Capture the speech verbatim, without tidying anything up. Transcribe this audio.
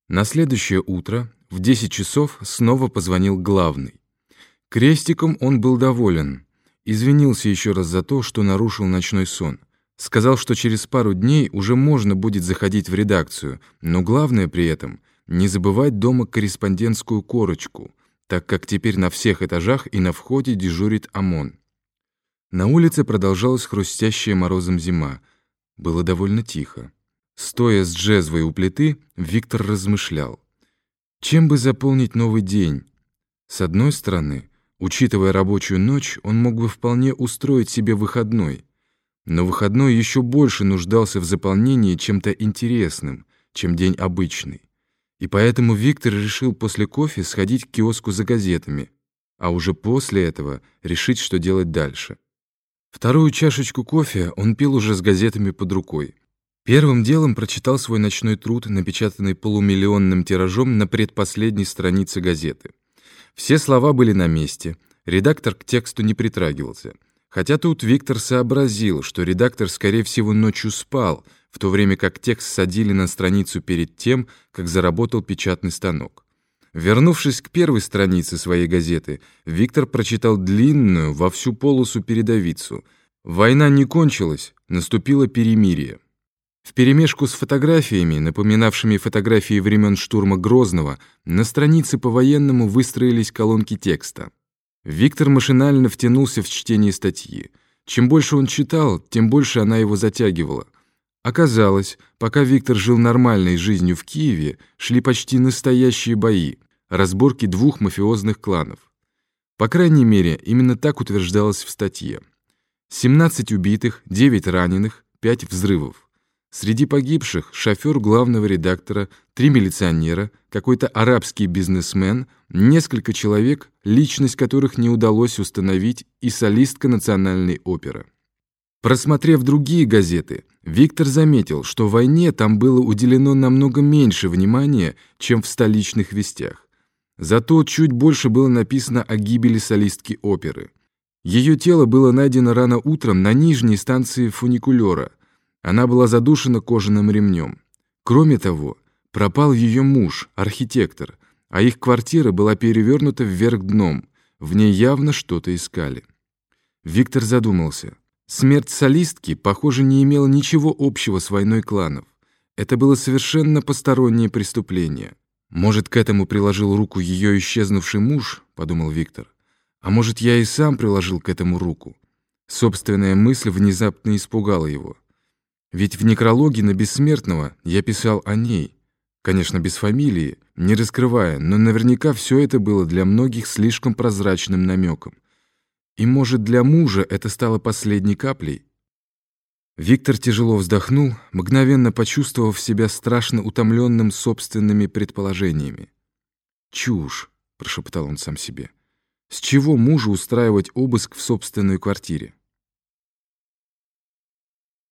На следующее утро в десять часов снова позвонил главный. Крестиком он был доволен. Извинился еще раз за то, что нарушил ночной сон. Сказал, что через пару дней уже можно будет заходить в редакцию, но главное при этом не забывать дома корреспондентскую корочку, так как теперь на всех этажах и на входе дежурит ОМОН. На улице продолжалась хрустящая морозом зима. Было довольно тихо. Стоя с джезвой у плиты, Виктор размышлял. Чем бы заполнить новый день? С одной стороны, учитывая рабочую ночь, он мог бы вполне устроить себе выходной. Но выходной еще больше нуждался в заполнении чем-то интересным, чем день обычный. И поэтому Виктор решил после кофе сходить к киоску за газетами, а уже после этого решить, что делать дальше. Вторую чашечку кофе он пил уже с газетами под рукой. Первым делом прочитал свой ночной труд, напечатанный полумиллионным тиражом на предпоследней странице газеты. Все слова были на месте, редактор к тексту не притрагивался. Хотя тут Виктор сообразил, что редактор, скорее всего, ночью спал, в то время как текст садили на страницу перед тем, как заработал печатный станок. Вернувшись к первой странице своей газеты, Виктор прочитал длинную, во всю полосу передовицу. Война не кончилась, наступило перемирие. Вперемешку с фотографиями, напоминавшими фотографии времен штурма Грозного, на странице по-военному выстроились колонки текста. Виктор машинально втянулся в чтение статьи. Чем больше он читал, тем больше она его затягивала. Оказалось, пока Виктор жил нормальной жизнью в Киеве, шли почти настоящие бои, разборки двух мафиозных кланов. По крайней мере, именно так утверждалось в статье. семнадцать убитых, девять раненых, пять взрывов. Среди погибших шофер главного редактора, три милиционера, какой-то арабский бизнесмен, несколько человек, личность которых не удалось установить, и солистка национальной оперы. Просмотрев другие газеты, Виктор заметил, что войне там было уделено намного меньше внимания, чем в столичных вестях. Зато чуть больше было написано о гибели солистки оперы. Ее тело было найдено рано утром на нижней станции фуникулера. Она была задушена кожаным ремнем. Кроме того, пропал ее муж, архитектор, а их квартира была перевернута вверх дном. В ней явно что-то искали. Виктор задумался. Смерть солистки, похоже, не имела ничего общего с войной кланов. Это было совершенно постороннее преступление. «Может, к этому приложил руку ее исчезнувший муж?» — подумал Виктор. «А может, я и сам приложил к этому руку?» Собственная мысль внезапно испугала его. Ведь в некрологе на Бессмертного я писал о ней. Конечно, без фамилии, не раскрывая, но наверняка все это было для многих слишком прозрачным намеком. И, может, для мужа это стало последней каплей? Виктор тяжело вздохнул, мгновенно почувствовав себя страшно утомленным собственными предположениями. «Чушь», — прошептал он сам себе. «С чего мужу устраивать обыск в собственной квартире?»